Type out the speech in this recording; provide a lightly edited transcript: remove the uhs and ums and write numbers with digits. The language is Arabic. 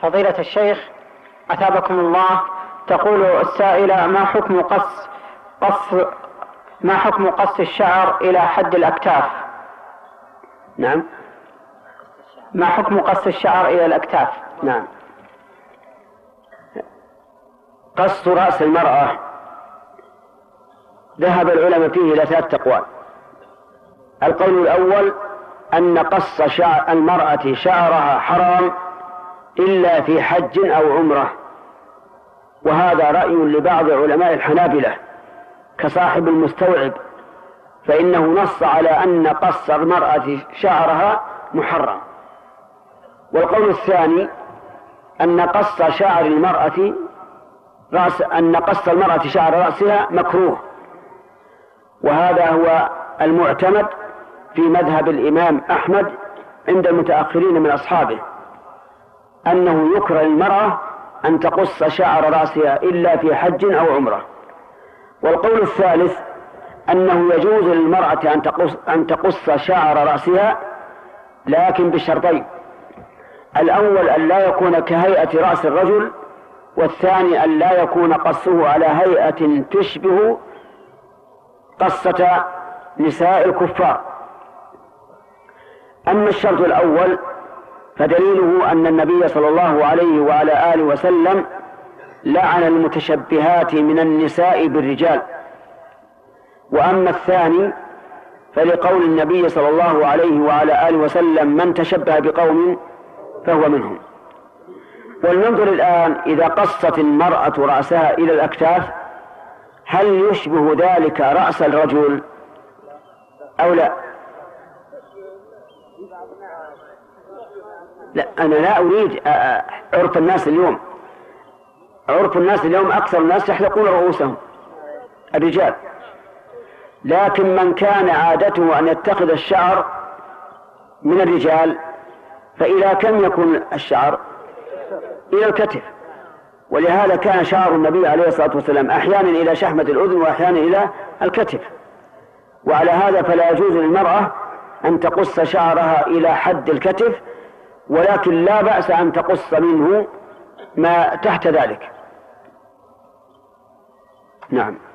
فضيلة الشيخ أثابكم الله، تقول السائلة: ما حكم قص الشعر إلى حد الأكتاف؟ نعم، ما حكم قص الشعر إلى الأكتاف؟ نعم. قص رأس المرأة ذهب العلماء فيه إلى 3 أقوال. القول الأول أن قص شعر المرأة شعرها حرام إلا في حج أو عمرة، وهذا رأي لبعض علماء الحنابلة كصاحب المستوعب، فإنه نص على أن قص المرأة شعرها محرم. والقول الثاني أن قص المرأة شعر رأسها مكروه، وهذا هو المعتمد في مذهب الإمام أحمد عند المتأخرين من أصحابه، أنه يكره للمرأة أن تقص شعر رأسها إلا في حج أو عمرة. والقول الثالث أنه يجوز للمرأة أن تقص شعر رأسها، لكن بشرطين: الأول أن لا يكون كهيئة رأس الرجل، والثاني أن لا يكون قصه على هيئة تشبه قصة نساء الكفار. أما الشرط الأول فدليله أن النبي صلى الله عليه وعلى آله وسلم لعن المتشبهات من النساء بالرجال. وأما الثاني فلقول النبي صلى الله عليه وعلى آله وسلم: من تشبه بقوم فهو منهم. ولننظر الآن إذا قصت المرأة رأسها إلى الأكتاف، هل يشبه ذلك رأس الرجل أو لا؟ لا، أنا لا أريد عرف الناس اليوم. عرف الناس اليوم أكثر الناس يحلقون رؤوسهم الرجال، لكن من كان عادته أن يتخذ الشعر من الرجال فإلى كم يكون الشعر؟ إلى الكتف. ولهذا كان شعر النبي عليه الصلاة والسلام أحيانا إلى شحمة الأذن وأحيانا إلى الكتف. وعلى هذا فلا يجوز للمرأة أن تقص شعرها إلى حد الكتف، ولكن لا بأس أن تقص منه ما تحت ذلك. نعم.